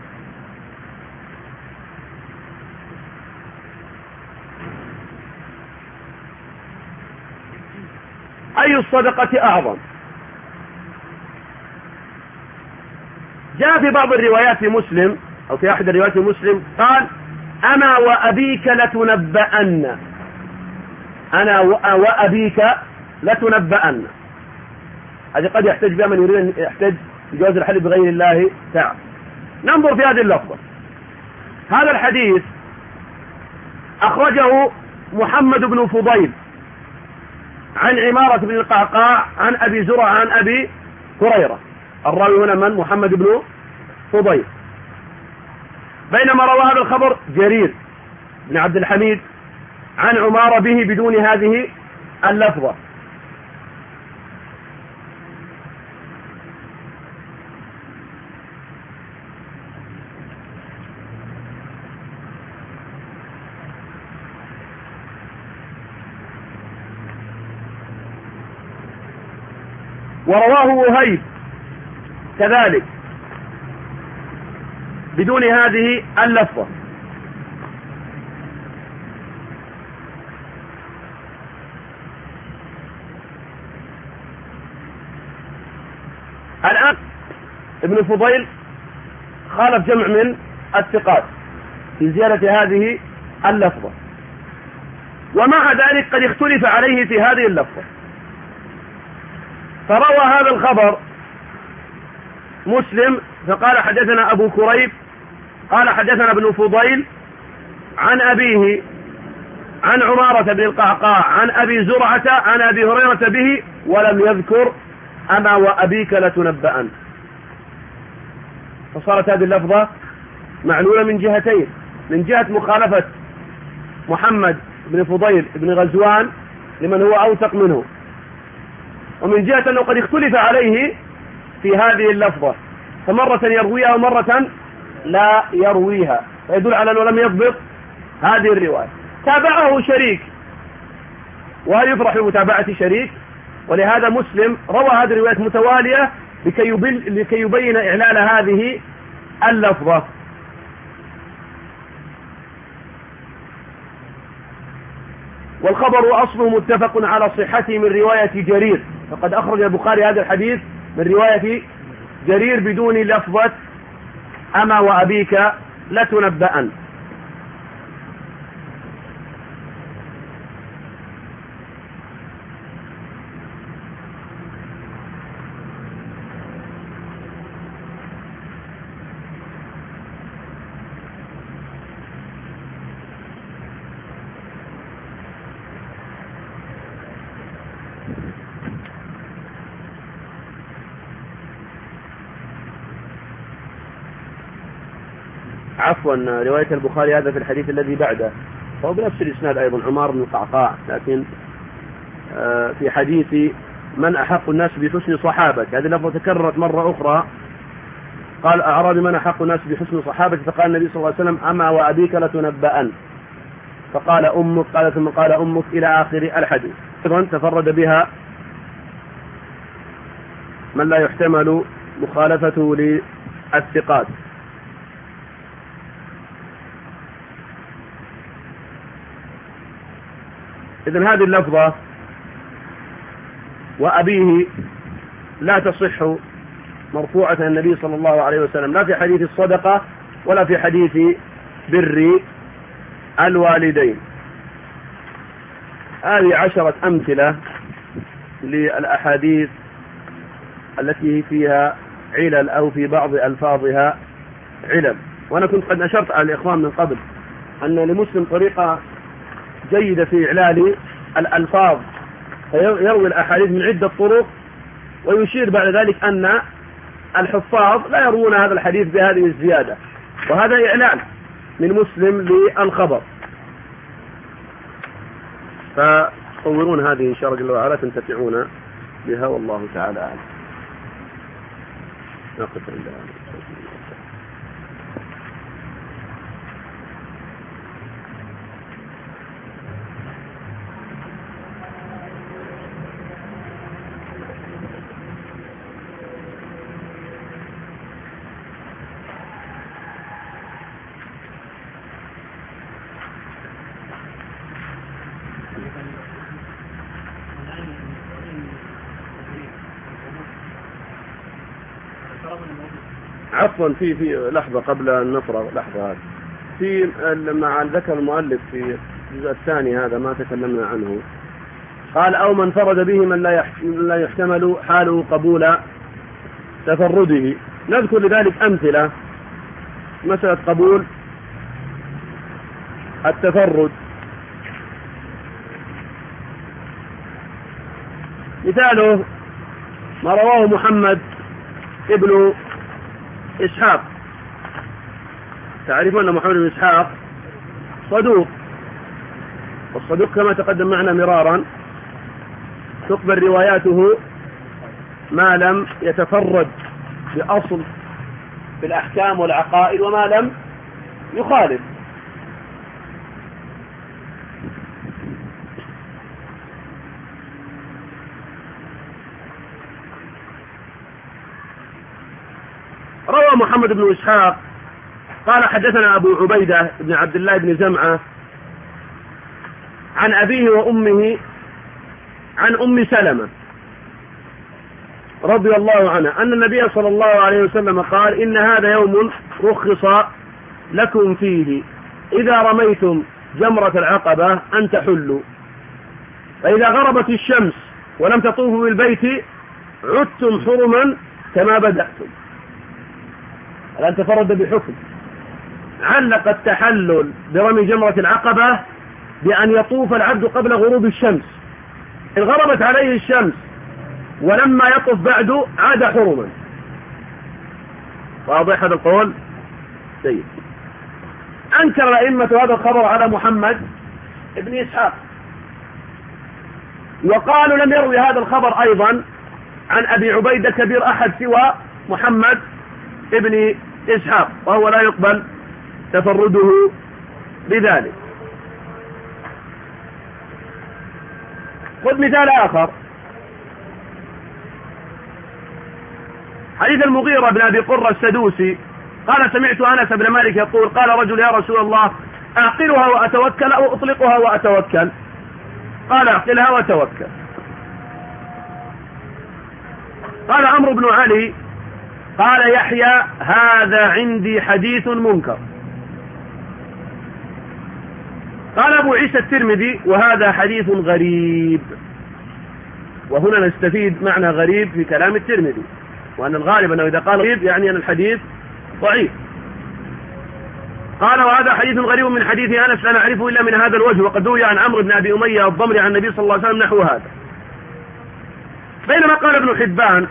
أي الصدقة أعظم؟ جاء في بعض الروايات في مسلم أو في أحد الروايات في مسلم قال: أنا وأبيك لتنبأن، أنا وأبيك لتنبأن. هذه قد يحتج بها من يريد أن يحتج بجواز الحلف بغير الله تعالى. ننظر في هذه اللفظة. هذا الحديث أخرجه محمد بن فضيل عن عمارة بن القعقاع عن أبي زرع عن أبي هريرة. الراوي هنا من؟ محمد بن فضيل. بينما روى هذا الخبر جرير بن عبد الحميد عن عمارة به بدون هذه اللفظة. ورواه وهيب كذلك بدون هذه اللفظة. الآن ابن فضيل خالف جمع من الثقات في زيادة هذه اللفظة، ومع ذلك قد اختلف عليه في هذه اللفظة، فروى هذا الخبر مسلم فقال حدثنا أبو كريب قال حدثنا ابن فضيل عن أبيه عن عمارة بن القعقاع عن أبي زرعة عن أبي هريرة به، ولم يذكر أما وأبيك لتنبأن، فصارت هذه اللفظة معلولة من جهتين: من جهة مخالفة محمد بن فضيل بن غزوان لمن هو أوثق منه، ومن جهة أنه قد اختلف عليه في هذه اللفظة، فمرة يرويها ومرة لا يرويها، فيدل على أنه لم يضبط هذه الرواية. تابعه شريك، وهل يفرح بمتابعة شريك؟ ولهذا مسلم روى هذه الروايات متوالية لكي يبين, لكي يبين إعلان هذه اللفظة. والخبر أصله متفق على صحته من رواية جرير، فقد أخرج البخاري هذا الحديث من رواية جرير بدون لفظة أما وأبيك لتنبأن. عفوا، رواية البخاري هذا في الحديث الذي بعده فهو بنفس الإسناد أيضا، عمار بن القعقاع، لكن في حديث من أحق الناس بحسن صحابك، هذه اللفظة تكررت مرة أخرى. قال أعرابي: من أحق الناس بحسن صحابك؟ فقال النبي صلى الله عليه وسلم: أما وأبيك لتنبأن. فقال أمك، قال ثم قال أمك إلى آخر الحديث. أيضا تفرد بها من لا يحتمل مخالفته للثقات. إذن هذه اللفظة وأبيه لا تصح مرفوعة النبي صلى الله عليه وسلم، لا في حديث الصدقة ولا في حديث بر الوالدين. هذه عشرة أمثلة للأحاديث التي فيها علل أو في بعض ألفاظها علل. وأنا كنت قد أشرت على الإخوان من قبل أن لمسلم طريقة جيدة في إعلال الألفاظ، يروي الأحاديث من عدة طرق، ويشير بعد ذلك أن الحفاظ لا يروون هذا الحديث بهذه الزيادة، وهذا إعلان من مسلم للخبر. فتصورون هذه إن شاء الله جل وعلا تنتفعون بها، والله تعالى أعلم. نقف عندها. عفوا، في في لحظة قبل أن نفرغ، لحظة هذه في مع ذكر المؤلف في الجزء الثاني هذا ما تكلمنا عنه. قال: أو من فرد به من لا يحتمل حاله قبول تفرده. نذكر لذلك أمثلة. مسألة قبول التفرد، مثاله ما رواه محمد ابن إسحاق. تعرفون أن محمد بن إسحاق صدوق، والصدوق كما تقدم معنا مرارا تقبل رواياته ما لم يتفرد بأصل في الأحكام والعقائد وما لم يخالف. روى محمد بن إسحاق قال: حدثنا أبو عبيدة بن عبد الله بن زمعة عن أبيه وأمه عن أم سلمة رضي الله عنها أن النبي صلى الله عليه وسلم قال: إن هذا يوم رخص لكم فيه إذا رميتم جمرة العقبة أن تحلوا، فإذا غربت الشمس ولم تطوفوا بالبيت عدتم حرما كما بدأتم. الآن تفرد بحكم، علق التحلل برمي جمرة العقبة بأن يطوف العبد قبل غروب الشمس، إن غربت عليه الشمس ولما يطوف بعد عاد حرما. واضح هذا القول؟ سيد. فأنكر الأئمة هذا الخبر على محمد بن إسحاق، وقالوا لم يروي هذا الخبر أيضا عن أبي عبيدة كبير أحد سوى محمد بن إسحاق، وهو لا يقبل تفرده بذلك. خذ مثال آخر، حديث المغيرة بن أبي قرة السدوسي قال سمعت أنس بن مالك يقول قال رجل يا رسول الله أعقلها وأتوكل أو أطلقها وأتوكل؟ قال أعقلها وتوكل. قال عمرو بن علي قال يحيى هذا عندي حديث منكر. قال أبو عيسى الترمذي وهذا حديث غريب. وهنا نستفيد معنى غريب في كلام الترمذي، وأن الغالب أنه إذا قال غريب يعني أن الحديث ضعيف. قال وهذا حديث غريب من حديث أنس لا نعرفه إلا من هذا الوجه، وقد روي عن عمرو بن أبي أمية الضمري عن النبي صلى الله عليه وسلم نحو هذا. بينما قال ابن حبان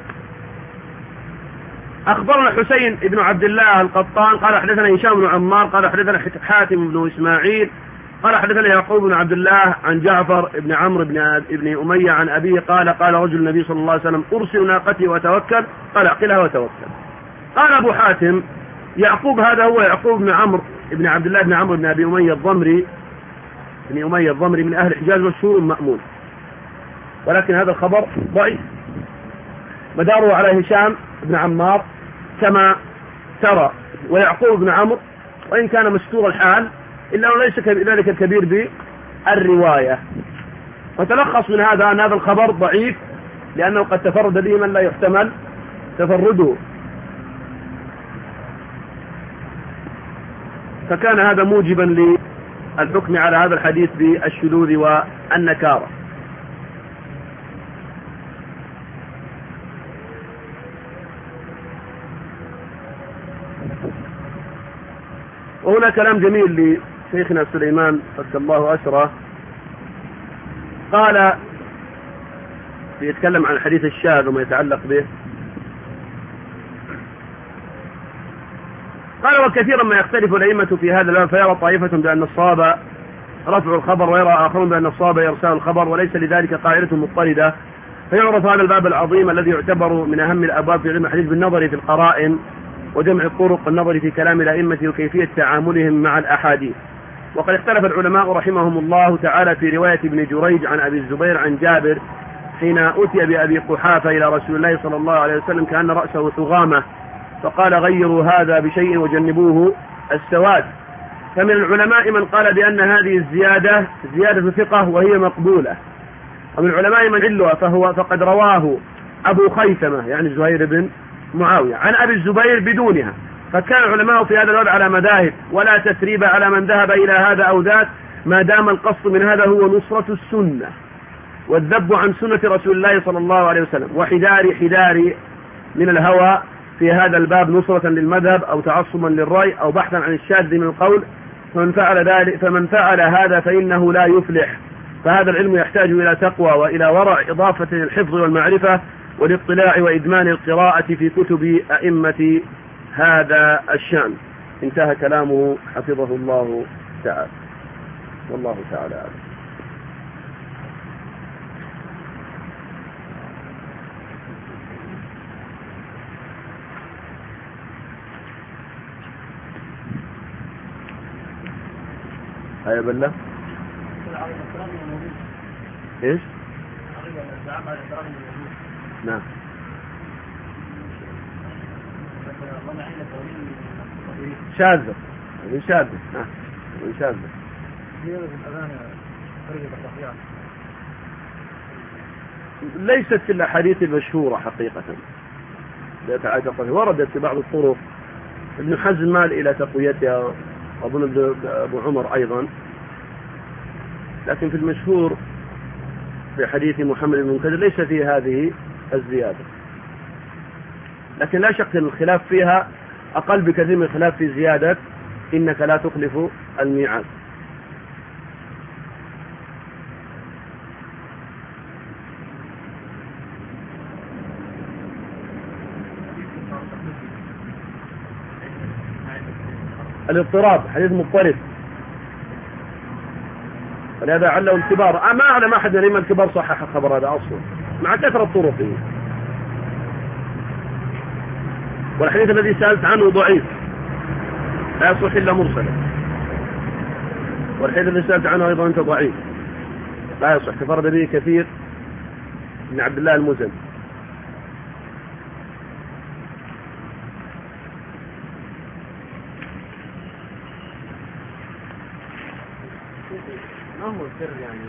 أخبرنا حسين بن عبد الله القطان قال حدثنا هشام بن عمار قال حدثنا حاتم بن إسماعيل قال حدثنا يعقوب بن عبد الله عن جعفر بن عمرو بن بن أمية عن أبيه قال قال رجل النبي صلى الله عليه وسلم أرسل ناقتي وتوكل؟ قال أعقلها وتوكل. قال أبو حاتم يعقوب هذا هو يعقوب بن عمرو بن عبد الله بن عمرو بن أبي أمية الضمري بن أمية الضمري من أهل الحجاز مشهور مأمون، ولكن هذا الخبر ضعيف مداره على هشام بن عمار كما ترى، ويعقوب بن عمرو وإن كان مستور الحال إلا أنه ليس ذلك الكبير بالرواية. وتلخص من هذا أن هذا الخبر ضعيف لأنه قد تفرد به من لا يحتمل تفرده، فكان هذا موجبا للحكم على هذا الحديث بالشذوذ والنكارة. وهنا كلام جميل لشيخنا سليمان فك الله أسره، قال يتكلم عن الحديث الشاذ وما يتعلق به، قال وكثيرا ما يختلف الأئمة في هذا الباب فيرى طائفة بأن الصواب رفع الخبر ويرى آخرون بأن الصواب إرسال الخبر، وليس لذلك قاعدة مضطردة، فيعرف هذا الباب العظيم الذي يعتبر من أهم الأبواب في علم الحديث بالنظر في القرائن وجمع الطرق النظر في كلام الأئمة وكيفية تعاملهم مع الأحاديث. وقد اختلف العلماء رحمهم الله تعالى في رواية ابن جريج عن أبي الزبير عن جابر حين أتي بأبي قحافة إلى رسول الله صلى الله عليه وسلم كأن رأسه ثغامة، فقال غيروا هذا بشيء وجنبوه السواد. فمن العلماء من قال بأن هذه الزيادة زيادة ثقة وهي مقبولة، ومن العلماء من علها فهو فقد رواه أبو خيثمة يعني زهير بن معاوية عن أبي الزبير بدونها، فكان العلماء في هذا الوضع على مذاهب ولا تثريب على من ذهب إلى هذا أو ذاك، ما دام القصد من هذا هو نصرة السنة والذب عن سنة رسول الله صلى الله عليه وسلم وحذار حذار من الهوى في هذا الباب نصرة للمذهب أو تعصما للرأي أو بحثا عن الشاذ من القول. فمن فعل ذلك فمن فعل هذا فإنه لا يفلح. فهذا العلم يحتاج إلى تقوى وإلى ورع إضافة للحفظ والمعرفة والاطلاع وإدمان القراءة في كتب أئمة هذا الشأن. انتهى كلامه حفظه الله تعالى، والله تعالى أعلم. هيا بالله ايش؟ نعم شاذة من شاذة نعم من شاذة ليست في الأحاديث المشهورة حقيقة، وردت في بعض الطرق، ابن حزم مال إلى تقويتها، أظن أبو عمر أيضا، لكن في المشهور في حديث محمد بن منكدر ليس فيه هذه الزيادة، لكن لا شك أن الخلاف فيها أقل بكثير من الخلاف في زيادة إنك لا تخلف الميعاد. الاضطراب، حديث مضطرب، ولهذا عله الكبار. ما أعلم أحد من الأئمة الكبار صحح الخبر هذا أصلا مع كثرة طرقه. والحديث الذي سألت عنه ضعيف لا يصح إلا مرسلا، والحديث الذي سألت عنه أيضا أنت ضعيف لا يصح، تفرد به كثير بن عبد الله المزني. ما هو السر يعني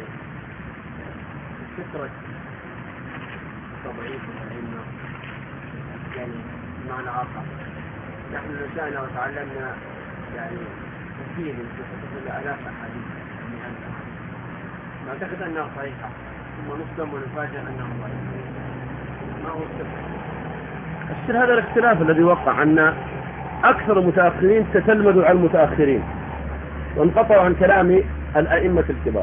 فكرة تضعيف الأئمة يعني بمعنى آخر؟ نحن نشأنا وتعلمنا يعني كثير في حدود آلاف أحاديث من هذا، نعتقد أنها صحيحة ثم نصدم ونفاجأ أنها ضعيفة. ما هو السر؟ السر هذا الاختلاف الذي وقع أن أكثر المتأخرين تتلمذوا على المتأخرين وانقطعوا عن كلام الأئمة الكبار،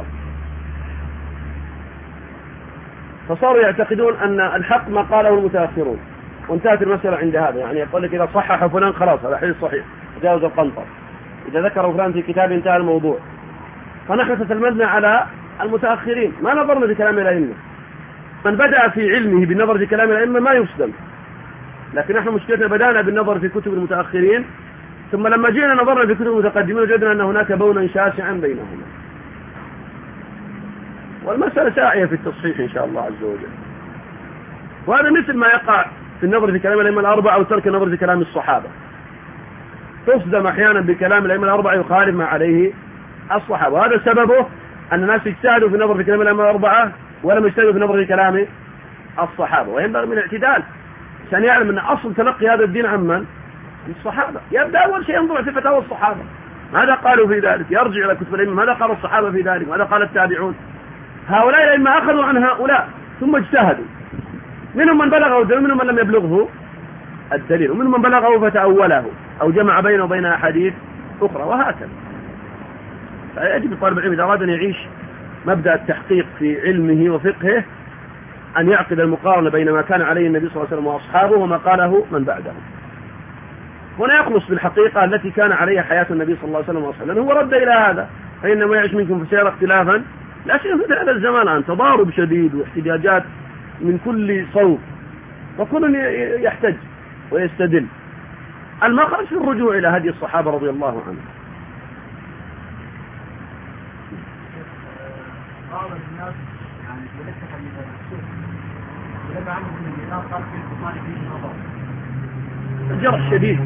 فصاروا يعتقدون أن الحق ما قاله المتأخرون، وانتهت المسألة عند هذا. يعني يقول لك إذا صحح فلان خلاص هذا حديث صحيح جاوز القنطر، إذا ذكر فلان في كتاب انتهى الموضوع. فنحن تتلمذنا على المتأخرين، ما نظرنا في كلام الأئمة. من بدأ في علمه بالنظر في كلام الأئمة ما يصدم، لكن نحن مشكلتنا بدأنا بالنظر في كتب المتأخرين، ثم لما جئنا نظرنا في كتب المتقدمين وجدنا أن هناك بونا شاسعا بينهما. والمسألة ساعية في التصحيح إن شاء الله عز وجل. وهذا مثل ما يقع في النظر في كلام الأئمة الأربعة أو ترك النظر في كلام الصحابة. تصدم أحيانا بكلام الأئمة الأربعة يخالف ما عليه الصحابة، وهذا سببه أن الناس اجتهدوا في النظر في كلام الأئمة الأربعة ولم يجتهدوا في النظر في كلام الصحابة. وينبغي من الاعتدال عشان يعلم أن أصل تلقي هذا الدين عن من؟ الصحابة. يبدأ أول شيء ينظر في فتاوى الصحابة، ماذا قالوا في ذلك، يرجع إلى كتب الأئمة ماذا قال الصحابة في ذلك، ماذا قال التابعون. هؤلاء الأئمة أخذوا عن هؤلاء ثم اجتهدوا، منهم من بلغه الدليل ومنهم من لم يبلغه الدليل، ومنهم من بلغه فتأوله أو جمع بينه وبين أحاديث أخرى، وهكذا. فيجب طالب العلم إذا أراد أن يعيش مبدأ التحقيق في علمه وفقهه أن يعقد المقارنة بين ما كان عليه النبي صلى الله عليه وسلم وأصحابه وما قاله من بعده، هنا يخلص بالحقيقة التي كان عليها حياة النبي صلى الله عليه وسلم وأصحابه، لأنه هو رد إلى هذا. فإنما يعيش منكم فسيرى اختلافا لا شيء في هذا الزمان الآن، تضارب شديد واحتجاجات من كل صوب، وكل يحتج ويستدل. المخرج في الرجوع إلى هدي الصحابة رضي الله عنهم. بعض الناس يعني يلتحق من السوق ولما عمل من الناس قال في البخاري فيه نظر الجرح شديد.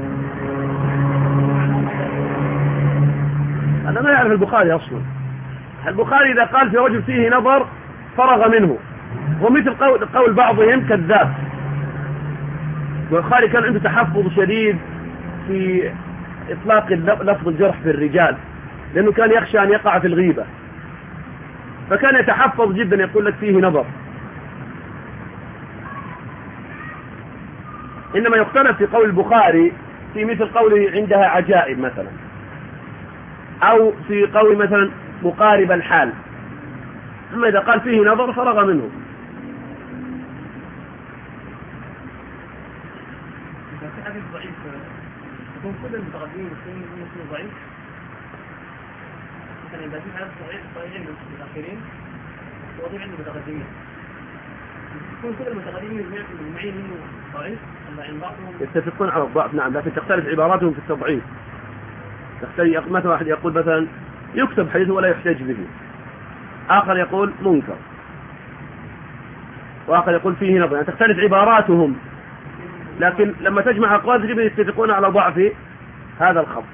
أنا ما يعرف البخاري أصلا. البخاري إذا قال في رجل فيه نظر فرغ منه، ومثل قول, قول بعضهم كذاب. والبخاري كان عنده تحفظ شديد في إطلاق لفظ الجرح في الرجال، لأنه كان يخشى أن يقع في الغيبة، فكان يتحفظ جدا يقول لك فيه نظر. إنما يختلف في قول البخاري في مثل قوله عندها عجائب مثلا، أو في قول مثلا مقارب الحال. أما إذا قال فيه نظر فرغ منه. إذا في حديث ضعيف يكون كل المتقدمين يكون ضعيف، مثلا إذا في حديث ضعيف ضعيف من المتأخرين وضعيف عند المتقدمين، يكون كل المتقدمين المعين منه ضعيف ولا عند بعضهم يتفقون على الضعف. نعم، لكن تختلف عباراتهم في التضعيف. تختلف، مثلا واحد يقول مثلا يكتب حديث ولا يحتج به، آخر يقول منكر، وآخر يقول فيه نظر. يعني تختلف عباراتهم، لكن لما تجمع أقوال تجب يتفقون على ضعف هذا الخط.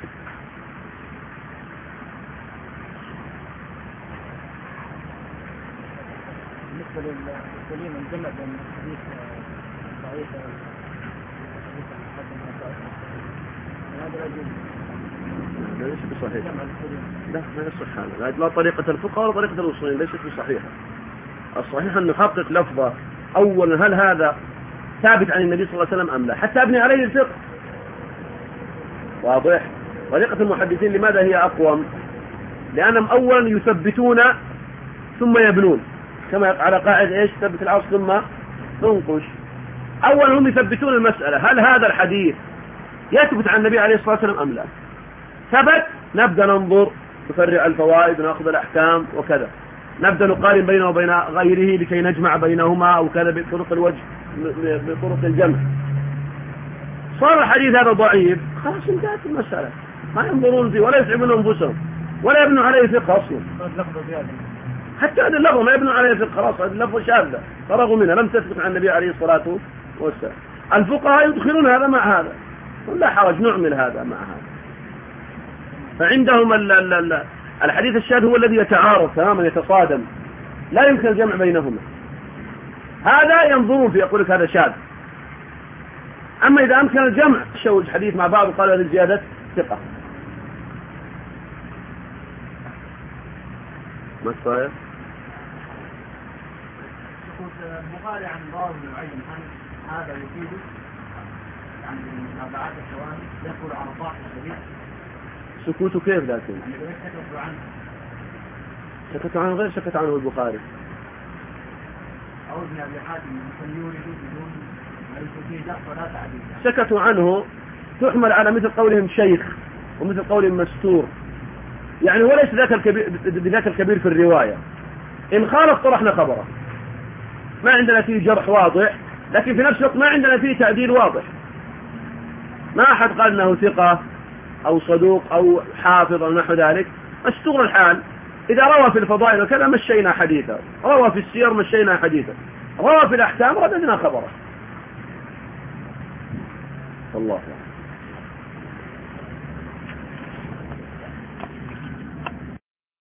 بالنسبة للسليم الجمع بين الحديث ضعيف هذا لا يجوز، لا ليس بصحيح. لا ما يصح هذا، لا طريقة الفقهاء ولا طريقة الأصوليين، ليست بصحيحة. الصحيح أن نحقق لفظة أولا، هل هذا ثابت عن النبي صلى الله عليه وسلم أم لا، حتى أبني عليه الفقه. واضح. طريقة المحدثين لماذا هي أقوم؟ لأنهم أولا يثبتون ثم يبنون، كما على قاعدة إيش؟ ثبت العصر ثم تنقش. أولا هم يثبتون المسألة، هل هذا الحديث يثبت عن النبي عليه الصلاة والسلام أم لا. ثبت نبدأ ننظر نفرع الفوائد ونأخذ الأحكام وكذا، نبدأ نقارن بينه وبين غيره لكي نجمع بينهما أو كذا بطرق الوجه بطرق الجمع. صار الحديث هذا ضعيف خلاص انتهت المسألة، ما ينظرون فيه ولا يتعبون أنفسهم ولا يبنوا عليه ثقة أصلا. حتى هذا اللفظ ما يبنوا عليه ثقة، خلاص هذا اللفظ شاذة فرغوا منها لم تثبت عن النبي عليه الصلاة والسلام. الفقهاء يدخلون هذا مع هذا ولا حرج نعمل هذا مع هذا. فعندهم ال ال ال الحديث الشاذ هو الذي يتعارض تماما يتصادم لا يمكن الجمع بينهما، هذا ينظرون فيه يقول لك هذا شاذ. أما إذا أمكن الجمع شوج الحديث مع بعض وقال هذه زيادة ثقة. ما الصحيح؟ البخاري عن بعض معين هذا يفيد عن المتابعات الثواني يقول على صاحب الحديث سكوته كيف لكن؟ يعني سكتوا عنه سكتوا عنه غير سكت عنه البخاري. أو ابن أبي حاتم من يورد بدون ما يكون فيه دخل ولا تعديل. سكتوا عنه تحمل على مثل قولهم شيخ ومثل قولهم مستور، يعني وليس ذاك الكبير بذاك الكبير في الرواية. إن خالف طرحنا خبره، ما عندنا فيه جرح واضح لكن في نفس الوقت ما عندنا فيه تعديل واضح. ما أحد قال أنه ثقة أو صدوق أو حافظ أو نحو ذلك، مستور الحال. إذا روى في الفضائل وكذا مشينا حديثا، روى في السير مشينا حديثا، روى في الأحكام رددنا خبره. الله.